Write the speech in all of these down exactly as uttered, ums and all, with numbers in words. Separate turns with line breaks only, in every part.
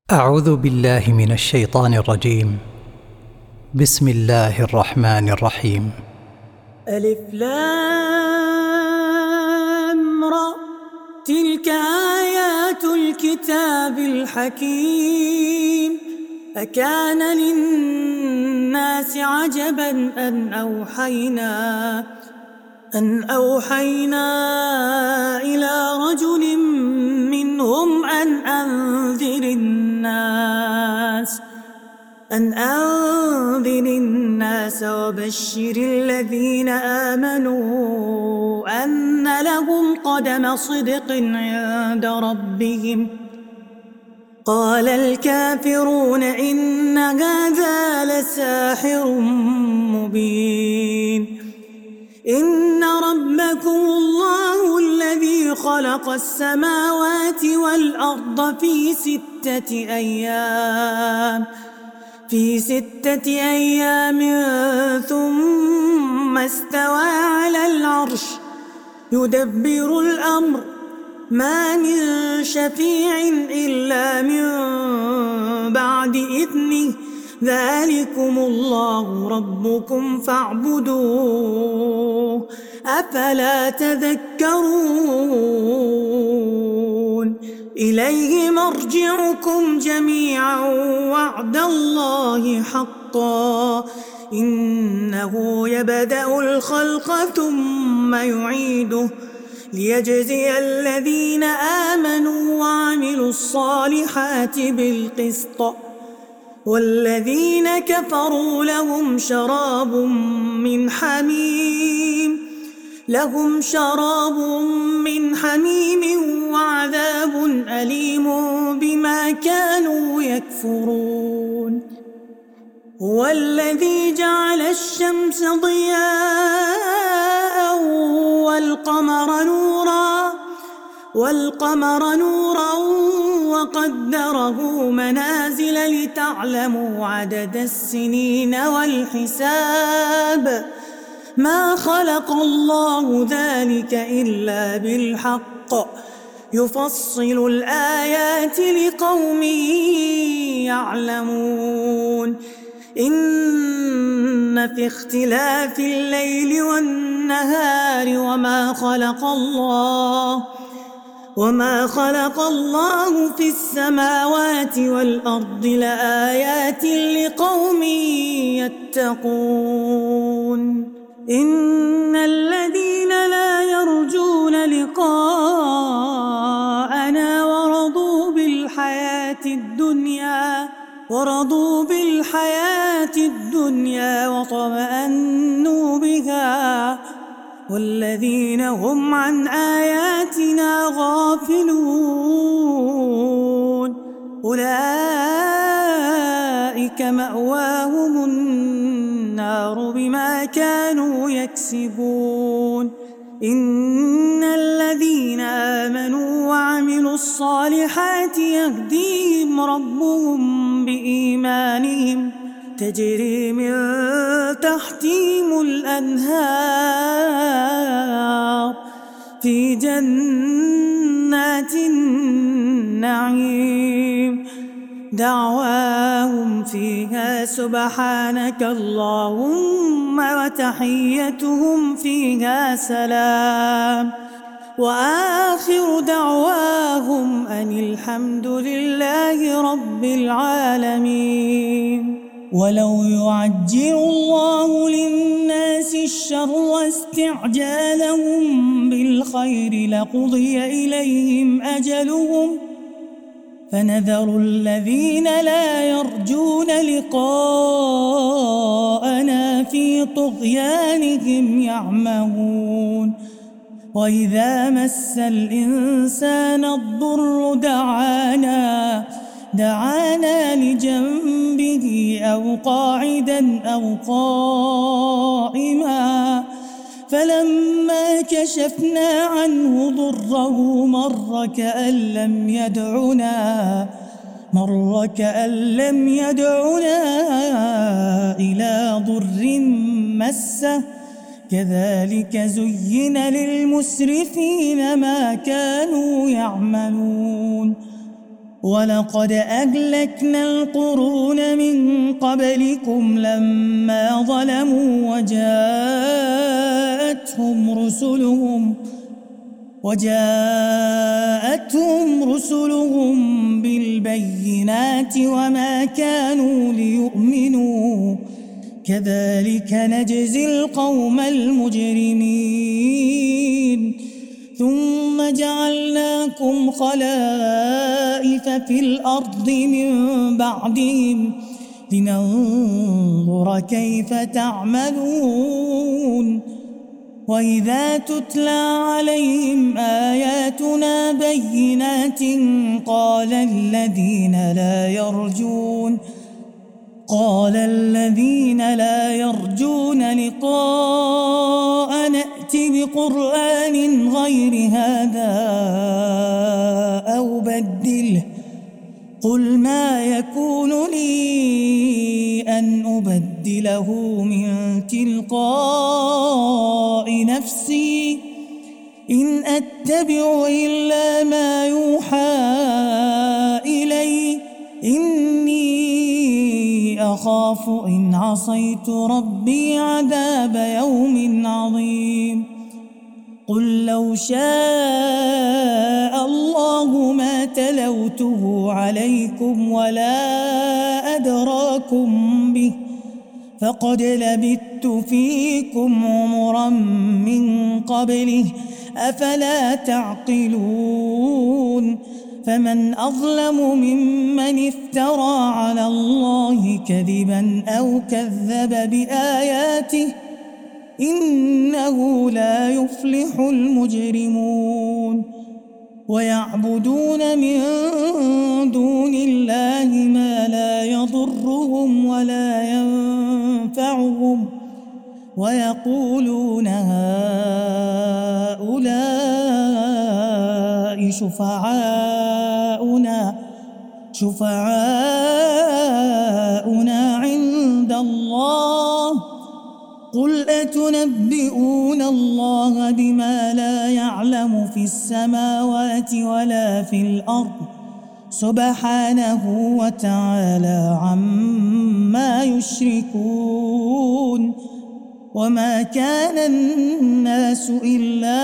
أعوذ بالله من الشيطان الرجيم. بسم الله الرحمن الرحيم.
ألف لام را، تلك آيات الكتاب الحكيم. أكان للناس عجبا أن أوحينا أن أوحينا إلى رجل منهم أن أنذر الناس أن أنذر الناس وبشر الذين آمنوا أن لهم قدم صدق عند ربهم. قال الكافرون إن هذا لساحر مبين. إن ربكم الله الذي خلق السماوات والأرض في ستة أيام في ستة أيام ثم استوى على العرش يدبر الأمر ما من شفيع إلا من بعد إذنه ذلكم الله ربكم فاعبدوه أفلا تذكرون. إليه مرجعكم جميعا وعد الله حقا إنه يبدأ الخلق ثم يعيده ليجزي الذين آمنوا وعملوا الصالحات بالقسط والذين كفروا لهم شراب من حميم لهم شراب من حميم وعذاب أليم بما كانوا يكفرون. هو الذي جعل الشمس ضياء والقمر نورا والقمر نورا وقدره منازل لتعلموا عدد السنين والحساب ما خلق الله ذلك إلا بالحق يفصل الآيات لقوم يعلمون. إن في اختلاف الليل والنهار وما خلق الله وما خلق الله في السماوات والأرض لآيات لقوم يتقون. إن الذين لا يرجون لقاءنا ورضوا بالحياة الدنيا ورضوا بالحياة الدنيا وطمأنوا بها والذين هم عن آياتنا غافلون أولئك مأواهم النار بما كانوا يكسبون. إن الذين آمنوا وعملوا الصالحات يهديهم ربهم بإيمانهم تجري من تحتهم الأنهار في جنات النعيم دعواهم فيها سبحانك اللهم وتحيتهم فيها سلام وآخر دعواهم أن الحمد لله رب العالمين. ولو يعجل الله للناس الشر واستعجالهم بالخير لقضي إليهم أجلهم فنذر الذين لا يرجون لقاءنا في طغيانهم يعمهون. وإذا مس الإنسان الضر دعانا دعانا لجنبه أو قاعدا أو قائما فلما كشفنا عنه ضره مر كأن لم يدعنا مر كأن لم يدعنا إلى ضر مسه كذلك زين للمسرفين ما كانوا يعملون. ولقد أهلكنا القرون من قبلكم لما ظلموا وجاءتهم رسلهم وجاءتهم رسلهم بالبينات وما كانوا ليؤمنوا كذلك نجزي القوم المجرمين ثم جعلناكم خلائف في الأرض من بعدهم لننظر كيف تعملون وإذا تتلى عليهم آياتنا بينات قال الذين لا يرجون قال الذين لا يرجون لقاء نأت بقرآن غير هذا أو بدله قل ما يكون لي أن أبدله من تلقاء نفسي إن أتبع إلا ما يوحى إلي إني أخاف إن عصيت ربي عذاب يوم عظيم قل لو شاء الله ما تلوته عليكم ولا أدراكم به فقد لبثت فيكم عمرا من قبله أفلا تعقلون فمن أظلم ممن افترى على الله كذبا أو كذب بآياته إنه لا يفلح المجرمون ويعبدون من دون الله ما لا يضرهم ولا ينفعهم ويقولون هؤلاء شفعاؤنا شفعاؤنا عند الله قل أتنبئون الله بما لا يعلم في السماوات ولا في الأرض سبحانه وتعالى عما يشركون وما كان الناس إلا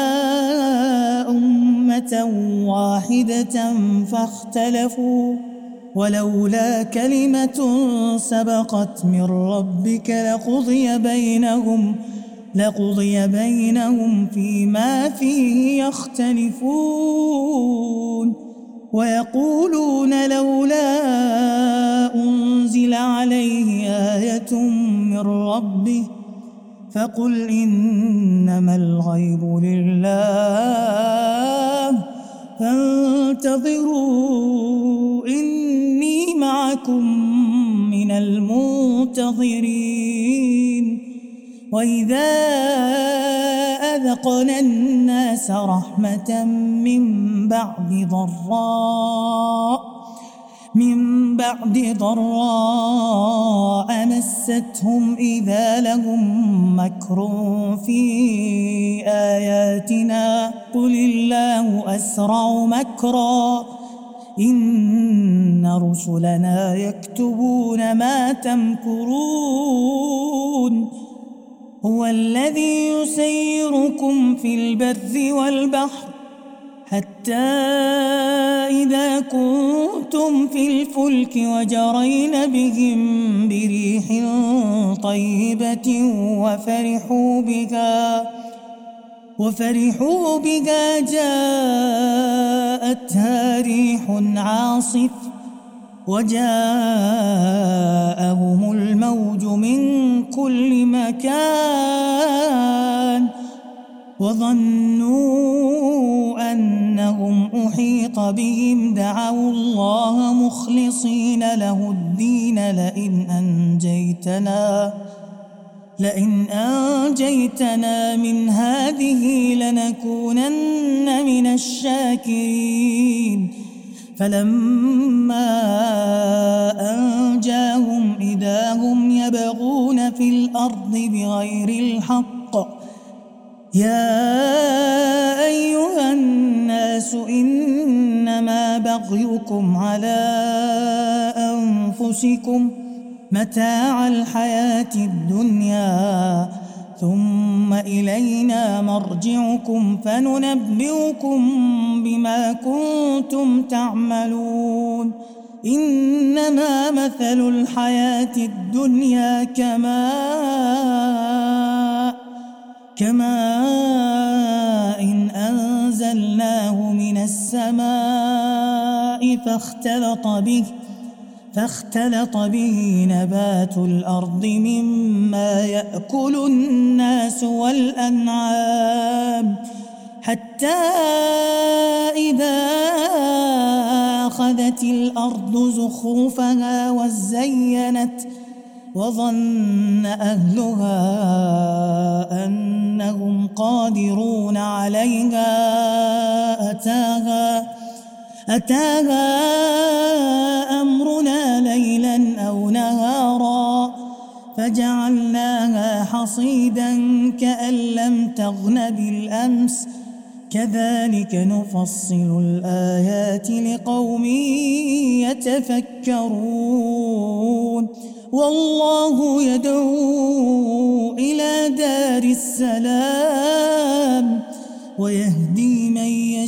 أمة واحدة فاختلفوا ولولا كلمة سبقت من ربك لقضي بينهم لقضي بينهم فيما فيه يختلفون ويقولون لولا أنزل عليه آية من ربه فقل إنما الغيب لله فانتظروا إني معكم من المنتظرين وإذا أذقنا الناس رحمة من بعد ضراء من بعد ضراء مستهم إذا لهم مكر في آياتنا قل الله أسرع مكرا إن رسلنا يكتبون ما تمكرون هو الذي يسيركم في البر والبحر حتى إذا كنتم في الفلك وجرين بهم بريح طيبة وفرحوا بها وفرحوا بها جاءتها ريح عاصف وجاءهم الموج من كل مكان وظنوا أنهم أحيط بهم دعوا الله مخلصين له الدين لئن أنجيتنا لئن أنجيتنا من هذه لنكونن من الشاكرين فلما أنجاهم إذا هم يبغون في الأرض بغير الحق يا أيها الناس إنما بغيكم على أنفسكم متاع الحياة الدنيا ثم إلينا مرجعكم فننبئكم بما كنتم تعملون إنما مثل الحياة الدنيا كماء كماء إن أنزلناه من السماء فاختلط به فاختلط به نبات الأرض مما يأكل الناس والأنعام حتى إذا أخذت الأرض زخرفها وزينت وظن أهلها أنهم قادرون عليها أتاها أتاها أمرنا ليلا أو نهارا فجعلناها حصيدا كأن لم تغن بالأمس كذلك نفصل الآيات لقوم يتفكرون والله يدعو إلى دار السلام ويهدي من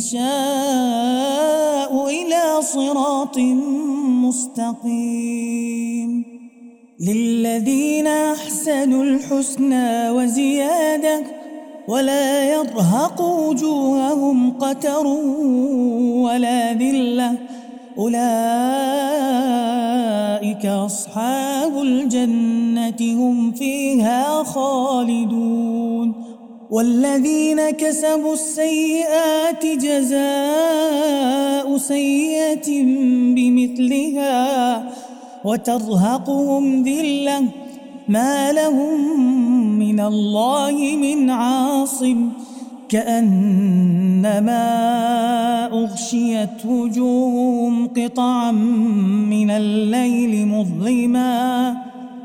يشاء إلى صراط مستقيم للذين أحسنوا الحسنى وزيادة ولا يرهق وجوههم قتر ولا ذلة أولئك أصحاب الجنة هم فيها خالدون والذين كسبوا السيئات جزاء سيئة بمثلها وترهقهم ذلة ما لهم من الله من عاصم كأنما أغشيت وجوههم قطعا من الليل مظلما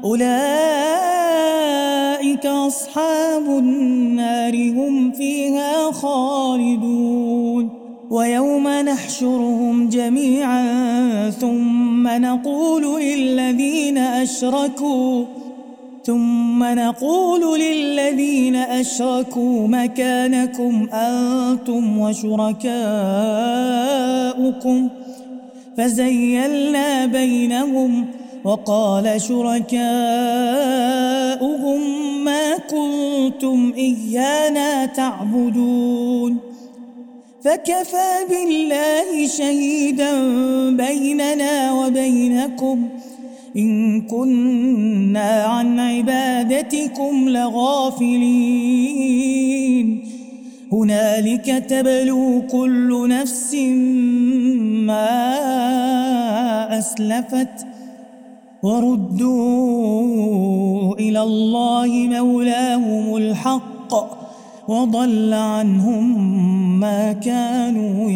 أولئك أصحاب النار هم فيها خالدون ويوم نحشرهم جميعا ثم نقول للذين أشركوا ثم نقول للذين أشركوا مكانكم أنتم وشركاؤكم فزيلنا بينهم وقال شركاؤهم ما كنتم إيانا تعبدون فكفى بالله شهيدا بيننا وبينكم إن كنا عن عبادتكم لغافلين هنالك تبلو كل نفس ما أسلفت وردوا إلى الله مولاهم الحق وضل عنهم ما كانوا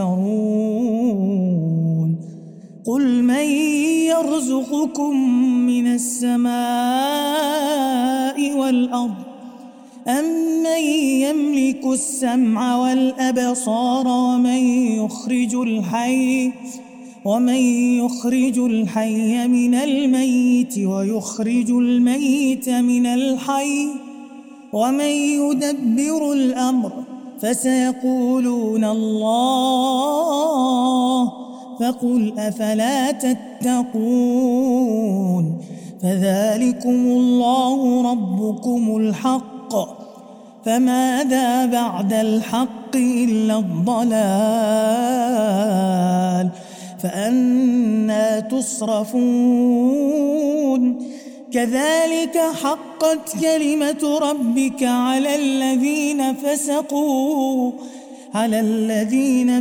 يفترون قل من يرزقكم من السماء والأرض أمن يملك السمع والأبصار ومن يخرج الحي ومن يخرج الحي من الميت ويخرج الميت من الحي ومن يدبر الأمر فسيقولون الله فقل أفلا تتقون فذلكم الله ربكم الحق فماذا بعد الحق إلا الضلال فأنى تصرفون كذلك حقت كلمة ربك على الذين فسقوا على الذين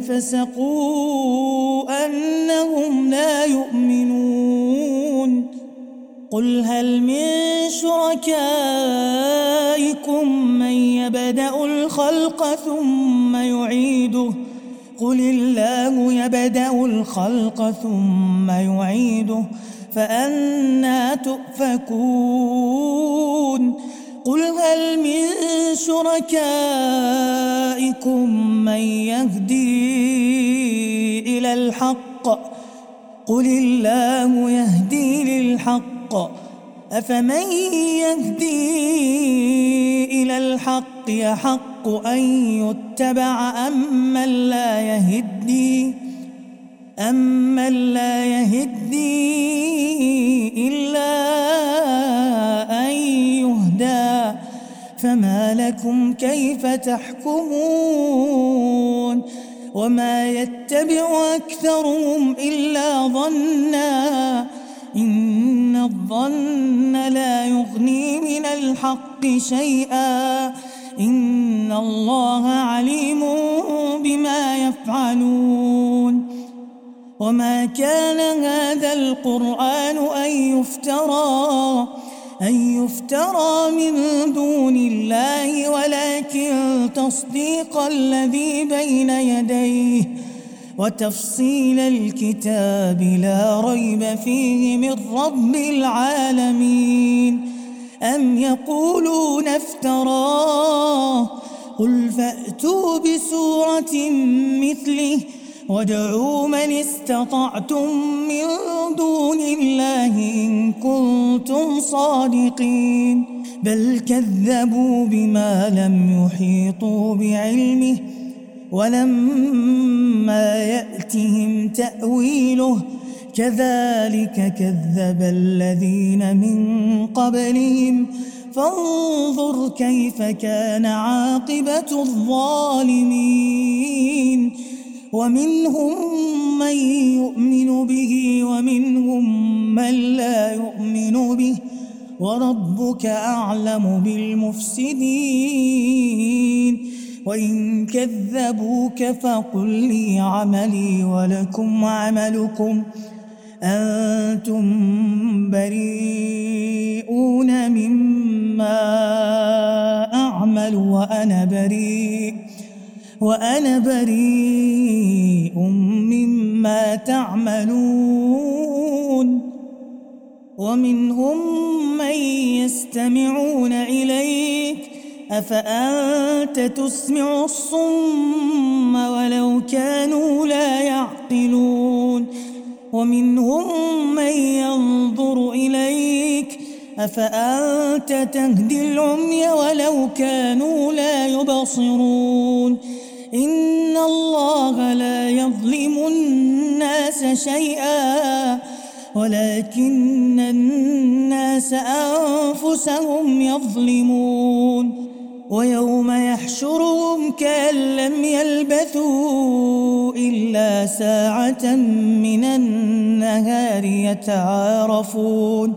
فسقوا أنهم لا يؤمنون قل هل من شركائكم من يبدأ الخلق ثم يعيده قل الله يبدأ الخلق ثم يعيده فأنى تؤفكون قل هل من شركائكم من يهدي إلى الحق قل الله يهدي للحق أفمن يهدي إلى الحق يحق أن يتبع أمن لا يهدي أمن لا يهدي إلا أن يهدى فما لكم كيف تحكمون وما يتبع أكثرهم إلا ظنا إن الظن لا يغني من الحق شيئا إن الله عليم بما يفعلون وما كان هذا القرآن أن يفترى أن يفترى من دون الله ولكن تصديق الذي بين يديه وتفصيل الكتاب لا ريب فيه من رب العالمين أم يقولون افتراه قل فأتوا بسورة مثله وادعوا من استطعتم من دون الله إن كنتم صادقين بل كذبوا بما لم يحيطوا بعلمه ولما يأتهم تأويله كذلك كذب الذين من قبلهم فانظر كيف كان عاقبة الظالمين ومنهم من يؤمن به ومنهم من لا يؤمن به وربك أعلم بالمفسدين وإن كذبوك فقل لي عملي ولكم عملكم أنتم بريئون مما أعمل وأنا بريء وأنا بريء مما تعملون ومنهم من يستمعون إليك أفأنت تسمع الصم ولو كانوا لا يعقلون ومنهم من ينظر إليك أفأنت تهدي العمي ولو كانوا لا يبصرون إن الله لا يظلم الناس شيئا ولكن الناس أنفسهم يظلمون ويوم يحشرهم كأن لم يلبثوا إلا ساعة من النهار يتعارفون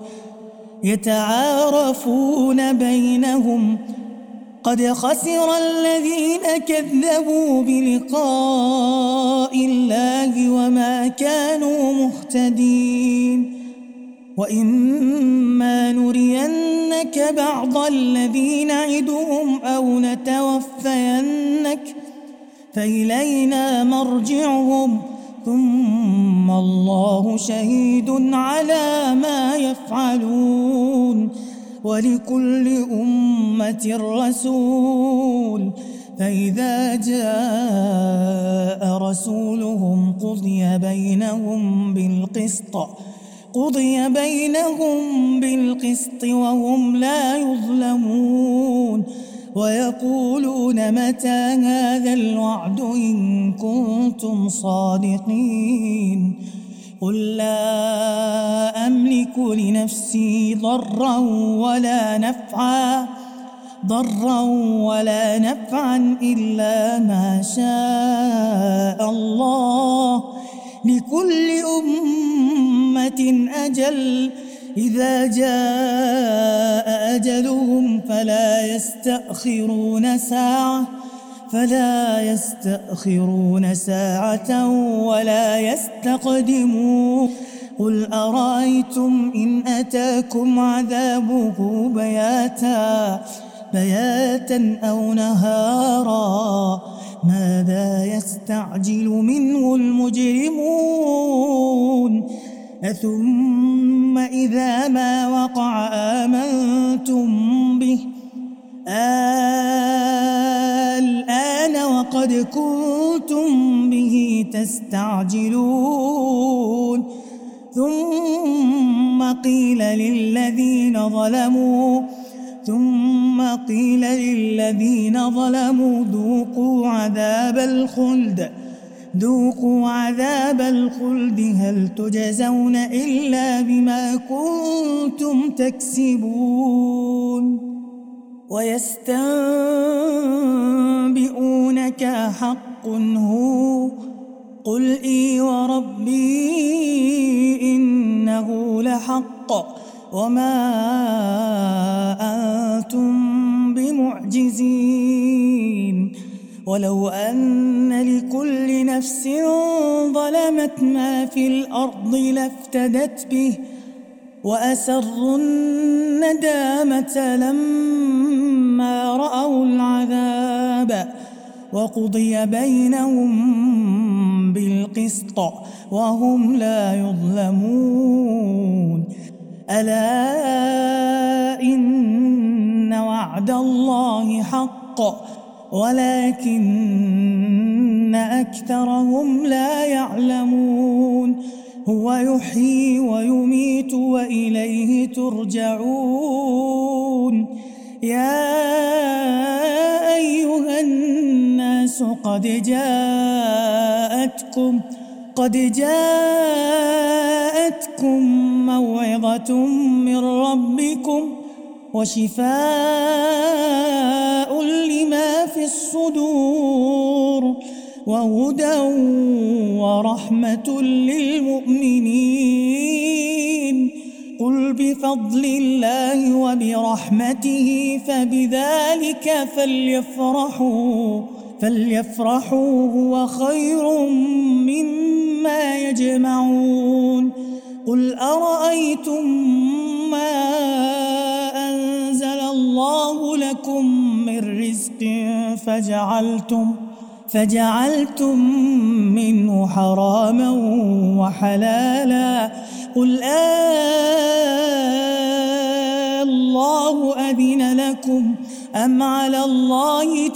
يتعارفون بينهم قد خسر الذين كذبوا بلقاء الله وما كانوا مهتدين وإما نرينك بعض الذي نعدهم أو نتوفينك فإلينا مرجعهم ثم الله شهيد على ما يفعلون ولكل أمة رسول فإذا جاء رسولهم قضي بينهم بالقسط قضي بينهم بالقسط وهم لا يظلمون ويقولون متى هذا الوعد إن كنتم صادقين قل لا أملك لنفسي ضرا ولا نفعا ضرا ولا نفعا إلا ما شاء الله لكل أمة أجل إذا جاء أجلهم فلا يستأخرون ساعة فلا يستأخرون ساعة ولا يستقدمون قل أرأيتم إن أتاكم عذابه بياتا بياتا أو نهارا ماذا يستعجل منه المجرمون أثم إذا ما وقع آمنتم به الآن وقد كنتم به تستعجلون قيل للذين ظلموا ثم قيل للذين ظلموا ذوقوا عذاب الخلد ذوقوا عذاب الخلد هل تجزون إلا بما كنتم تكسبون ويستنبئونك حق هو قل إي وربي إنه لحق وما أنتم بمعجزين ولو أن لكل نفس ظلمت ما في الأرض لافتدت به وأسروا الندامة لما رأوا العذاب وقضي بينهم بالقسط وهم لا يظلمون ألا إن وعد الله حق ولكن أكثرهم لا يعلمون هو يحيي ويميت وإليه ترجعون يا أيها الناس قد جاءتكم قد جاءتكم موعظة من ربكم وشفاء لما في الصدور وهدى ورحمة للمؤمنين قل بفضل الله وبرحمته فبذلك فليفرحوا فليفرحوا هو خير مما يجمعون قل أرأيتم ما أنزل الله لكم من رزق فجعلتم فجعلتم منه حراما وحلالا قل آه الله أذن لكم أم على الله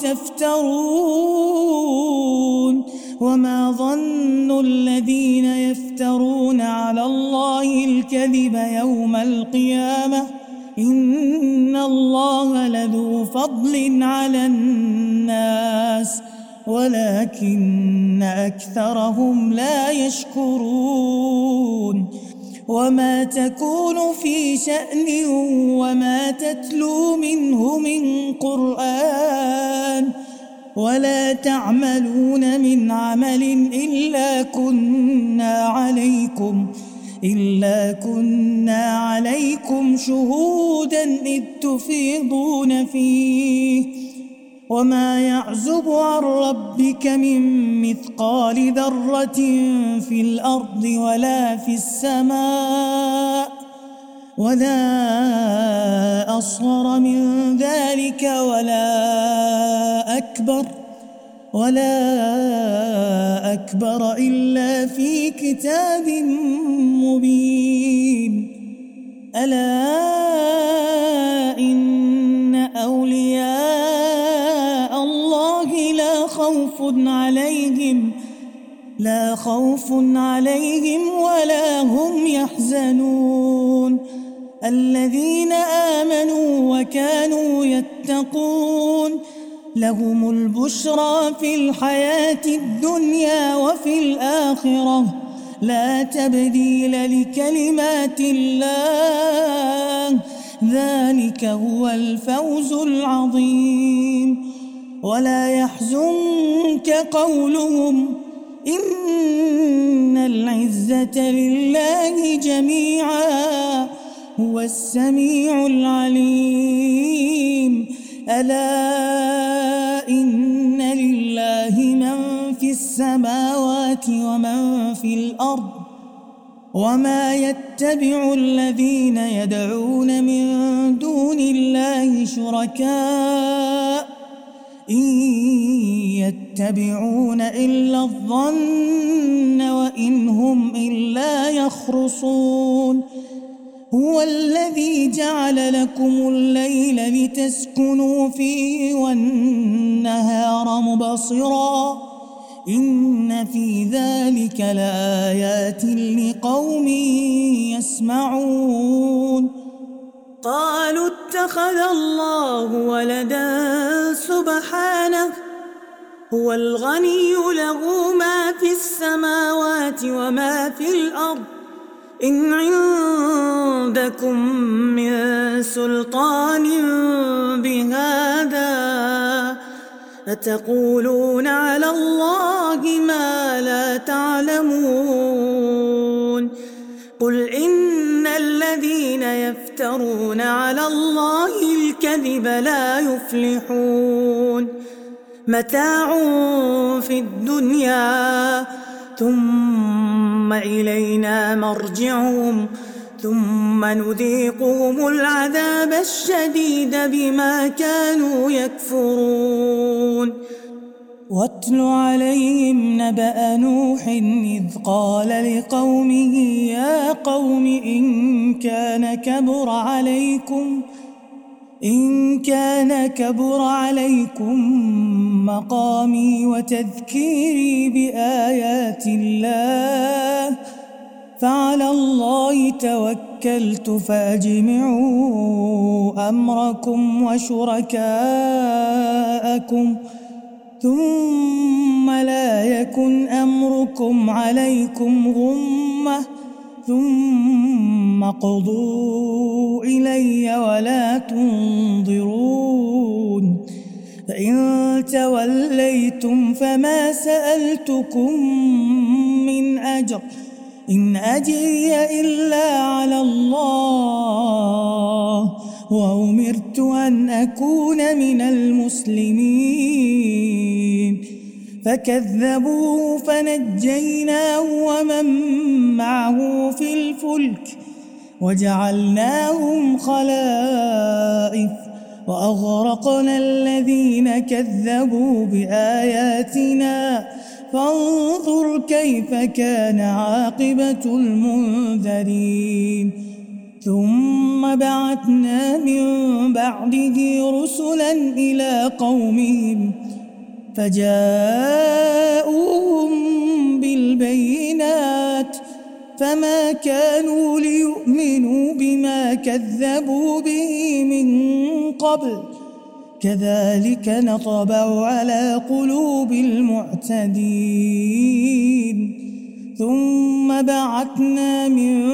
تفترون وما ظن الذين يفترون على الله الكذب يوم القيامة إن الله لذو فضل على الناس ولكن أكثرهم لا يشكرون وما تكون في شأن وما تتلو منه من قرآن ولا تعملون من عمل إلا كنا عليكم إلا كنا عليكم شهودا إذ تفيضون فيه وما يعزب عن ربك من مثقال ذرة في الأرض ولا في السماء ولا أصغر من ذلك ولا أكبر ولا أكبر إلا في كتاب مبين ألا إن أولياء الله لا خوف عليهم لا خوف عليهم ولا هم يحزنون الذين آمنوا وكانوا يتقون لهم البشرى في الحياة الدنيا وفي الآخرة لا تبديل لكلمات الله ذلك هو الفوز العظيم ولا يحزنك قولهم إن العزة لله جميعا هو السميع العليم ألا إن لله من في السماوات ومن في الأرض وما يتبع الذين يدعون من دون الله شركاء إن يتبعون إلا الظن وإن هم إلا يخرصون هو الذي جعل لكم الليل لتسكنوا فيه والنهار مبصرا إن في ذلك لآيات لقوم يسمعون. قالوا اتخذ الله ولدا سبحانه هو الغني له ما في السماوات وما في الأرض إن عندكم من سلطان بهذا أتقولون على الله ما لا تعلمون. قل إن الذين يفترون على الله الكذب لا يفلحون. متاع في الدنيا ثم إلينا مرجعهم ثم نذيقهم العذاب الشديد بما كانوا يكفرون. واتل عليهم نبأ نوح إذ قال لقومه يا قوم إن كان كبر عليكم إن كان كبر عليكم مقامي وتذكيري بآيات الله فعلى الله توكلت فأجمعوا أمركم وشركاءكم ثم لا يكن أمركم عليكم غمة ثم اقضوا إلي ولا تنظرون. فإن توليتم فما سألتكم من أجر إن أجري إلا على الله وأمرت أن أكون من المسلمين. فكذبوه فنجيناه ومن معه في الفلك وجعلناهم خلائف وأغرقنا الذين كذبوا بآياتنا فانظر كيف كان عاقبة المنذرين. ثم بعثنا من بعده رسلا إلى قومهم فجاءوهم بالبينات فما كانوا ليؤمنوا بما كذبوا به من قبل كذلك نطبع على قلوب المعتدين. ثم بعثنا من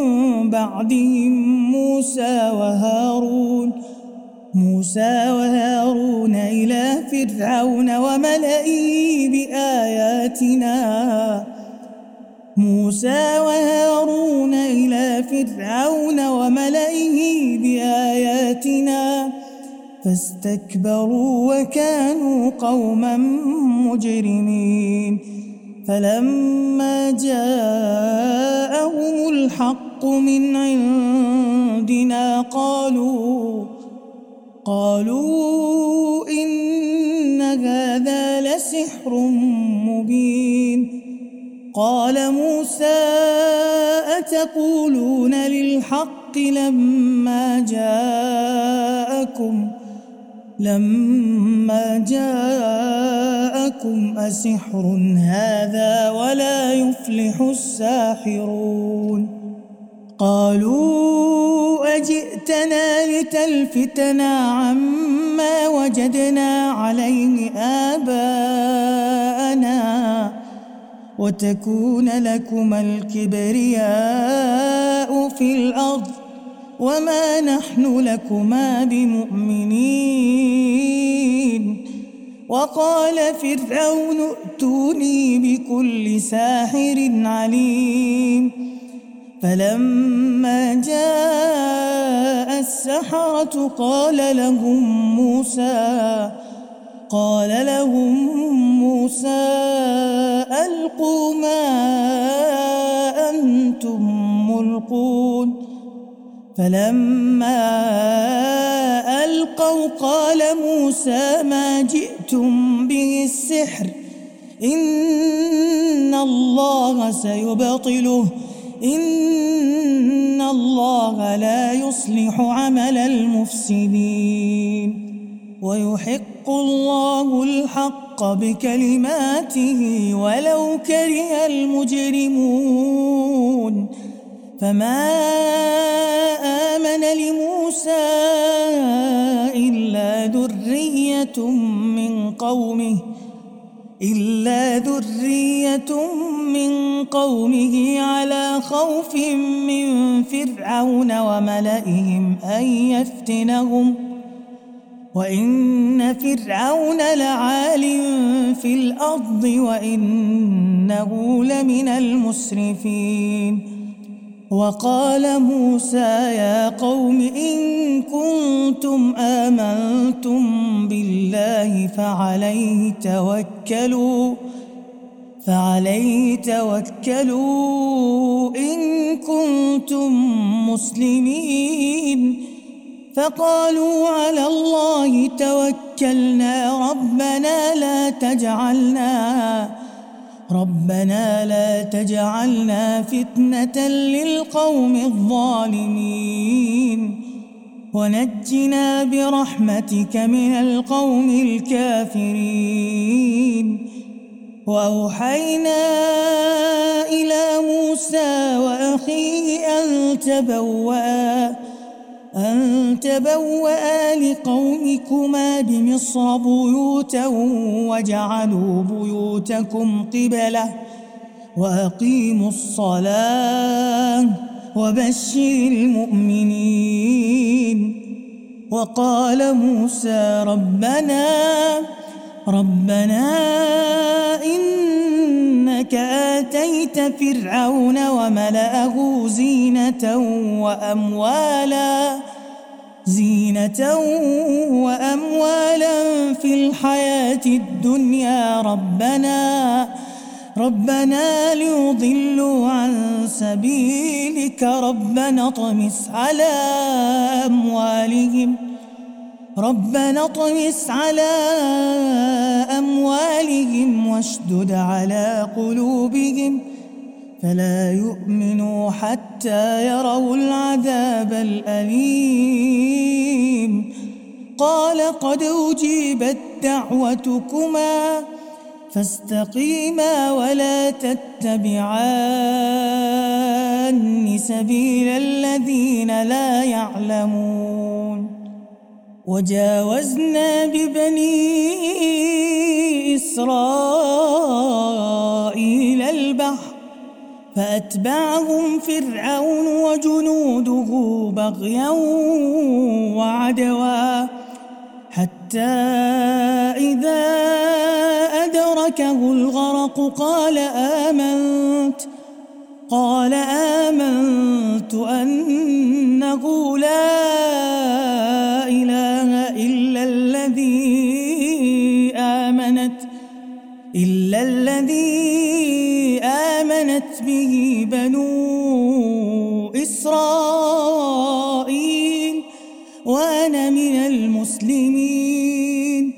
بعدهم موسى وهارون موسى وهارون إلى فرعون وملئه بآياتنا موسى وهارون إلى فرعون وملئه بآياتنا فاستكبروا وكانوا قوما مجرمين. فلما جاءهم الحق من عندنا قالوا قالوا إن هذا لسحر مبين. قال موسى أتقولون للحق لما جاءكم لما جاءكم أسحر هذا ولا يفلح الساحرون. قالوا أجئتنا لتلفتنا عما وجدنا عليه آباءنا وتكون لكما الكبرياء في الأرض وما نحن لكما بمؤمنين. وقال فرعون ائتوني بكل ساحر عليم. فلما جاء السحرة قال لهم موسى قال لهم موسى ألقوا ما أنتم ملقون. فلما ألقوا قال موسى ما جئتم به السحر إن الله سيبطله إن الله لا يصلح عمل المفسدين. ويحق الله الحق بكلماته ولو كره المجرمون فما آمن لموسى إلا ذرية من قومه إلا ذرية من قومه على خوف من فرعون وملئهم أن يفتنهم وإن فرعون لعال في الأرض وإنه لمن المسرفين وقال موسى يا قوم إن كنتم آمنتم بالله فعليه توكلوا فعليه توكلوا إن كنتم مسلمين فقالوا على الله توكلنا ربنا لا تجعلنا ربنا لا تجعلنا فتنة للقوم الظالمين ونجنا برحمتك من القوم الكافرين وأوحينا إلى موسى وأخيه أن تبوأ أن تبوأ لقومكما بمصر بيوتا وجعلوا بيوتكم قبلة وأقيموا الصلاة وبشر المؤمنين وقال موسى ربنا ربنا إنك آتيت فرعون وملأه زينة وأموالا زينة وأموالا في الحياة الدنيا ربنا ربنا ليضلوا عن سبيلك ربنا اطمس على أموالهم ربنا اطمس على أموالهم واشدد على قلوبهم فلا يؤمنوا حتى يروا العذاب الأليم قال قد أجيبت دعوتكما فاستقيما ولا تتبعان سبيل الذين لا يعلمون وجاوزنا ببني إسرائيل البحر فأتبعهم فرعون وجنوده بغيا وعدوا حتى إذا أدركه الغرق قال آمنت قال آمنت أنه لا إله إلا الذي آمنت إلا الذي آمنت به بنو إسرائيل وأنا من المسلمين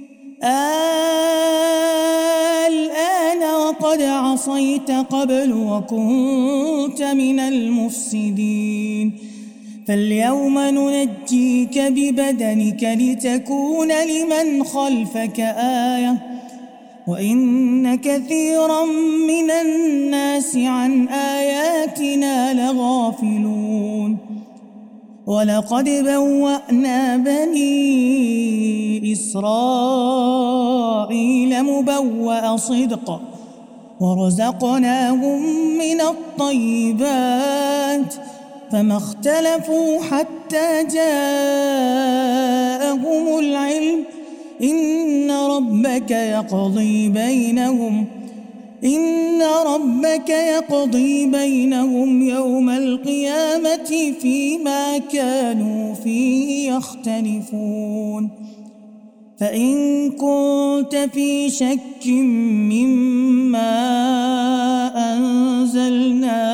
الآن وقد عصيت قبل وكنت من المفسدين فاليوم ننجيك ببدنك لتكون لمن خلفك آية وإن كثيرا من الناس عن آياتنا لغافلون ولقد بوأنا بني إسرائيل مبوأ صدق ورزقناهم من الطيبات فما اختلفوا حتى جاءهم العلم إن ربك يقضي بينهم إن ربك يقضي بينهم يوم القيامة فيما كانوا فيه يختلفون فإن كنت في شك مما أنزلنا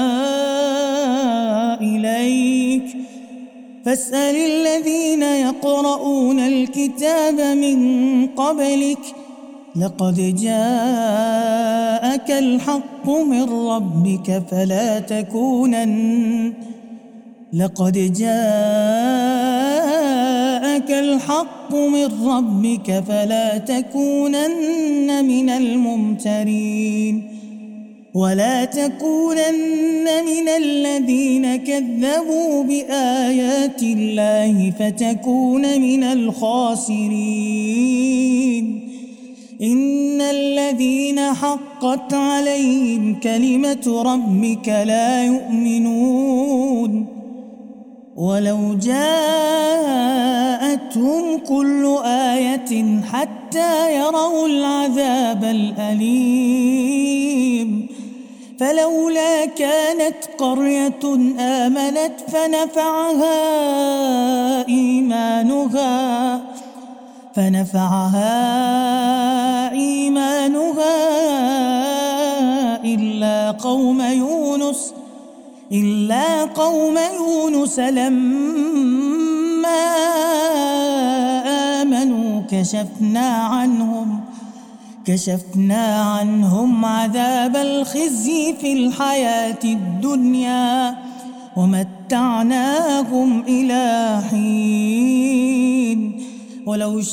إليك فاسأل الذين يقرؤون الكتاب من قبلك لقد جاءك الحق من ربك فلا تكونن لقد جاءك جاءك الحق من ربك فلا تكونن من الممترين ولا تكونن من الذين كذبوا بآيات الله فتكون من الخاسرين إن الذين حقت عليهم كلمة ربك لا يؤمنون ولو جاءتهم كل آية حتى يروا العذاب الأليم فلولا كانت قرية آمنت فنفعها إيمانها فنفعها إيمانها إلا قوم يونس إلا قوم يونس لما آمنوا كشفنا عنهم كشفنا عنهم عذاب الخزي في الحياة الدنيا ومتعناهم إلى حين ولو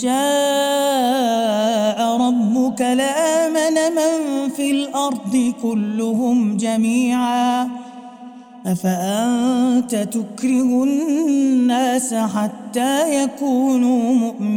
شاء ربك لآمن من في الأرض كلهم جميعا أفأنت تكره الناس حتى يكونوا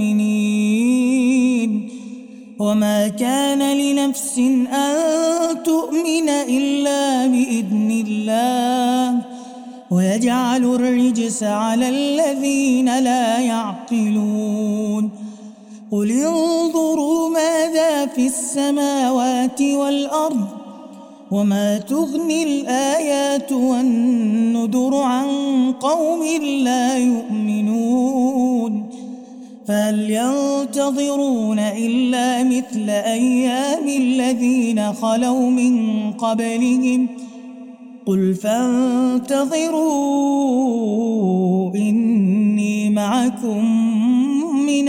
مؤمنين وما كان لنفس أن تؤمن إلا بإذن الله ويجعل الرجس على الذين لا يعقلون قل انظروا ماذا في السماوات والأرض وما تغني الآيات والنذر عن قوم لا يؤمنون فهل ينتظرون إلا مثل أيام الذين خلوا من قبلهم قل فانتظروا إني معكم من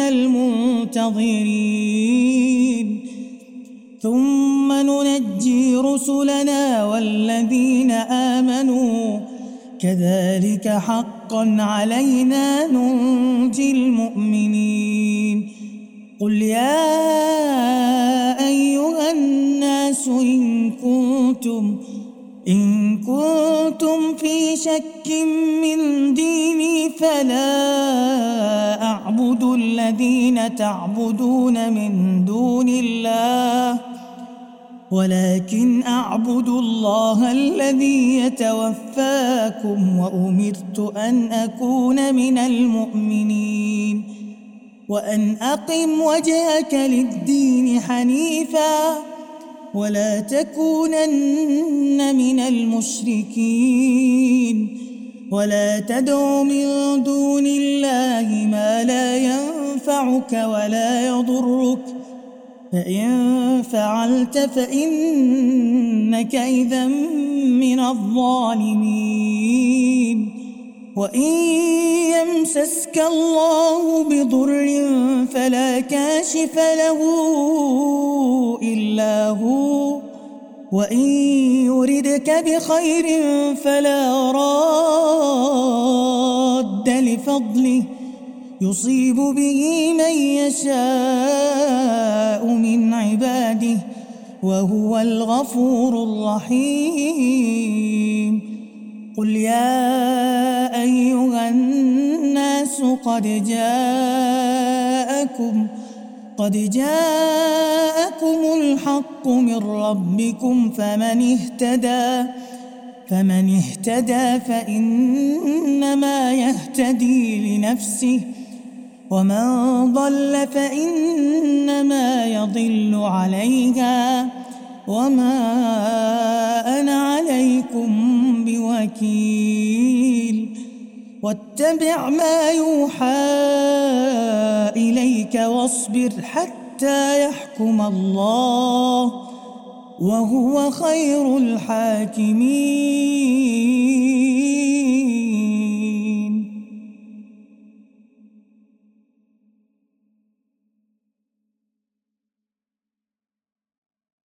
المنتظرين ثم ننجي رسلنا والذين آمنوا كذلك حقا علينا ننجي المؤمنين قل يا أيها الناس إن كنتم إن كنتم في شك من ديني فلا أعبد الذين تعبدون من دون الله ولكن أعبد الله الذي يتوفاكم وأمرت أن أكون من المؤمنين وأن أقم وجهك للدين حنيفا ولا تكونن من المشركين ولا تدع من دون الله ما لا ينفعك ولا يضرك فإن فعلت فإنك إذا من الظالمين وإن يمسسك الله بضر فلا كاشف له إلا هو وإن يردك بخير فلا راد لفضله يصيب به من يشاء من عباده وهو الغفور الرحيم قل يا أيها الناس قد جاءكم قد جاءكم الحق من ربكم فمن اهتدى فمن اهتدى فإنما يهتدي لنفسه ومن ضل فإنما يضل عليها وما أنا عليكم بوكيل واتبع ما يوحى إليك واصبر حتى يحكم الله وهو خير الحاكمين.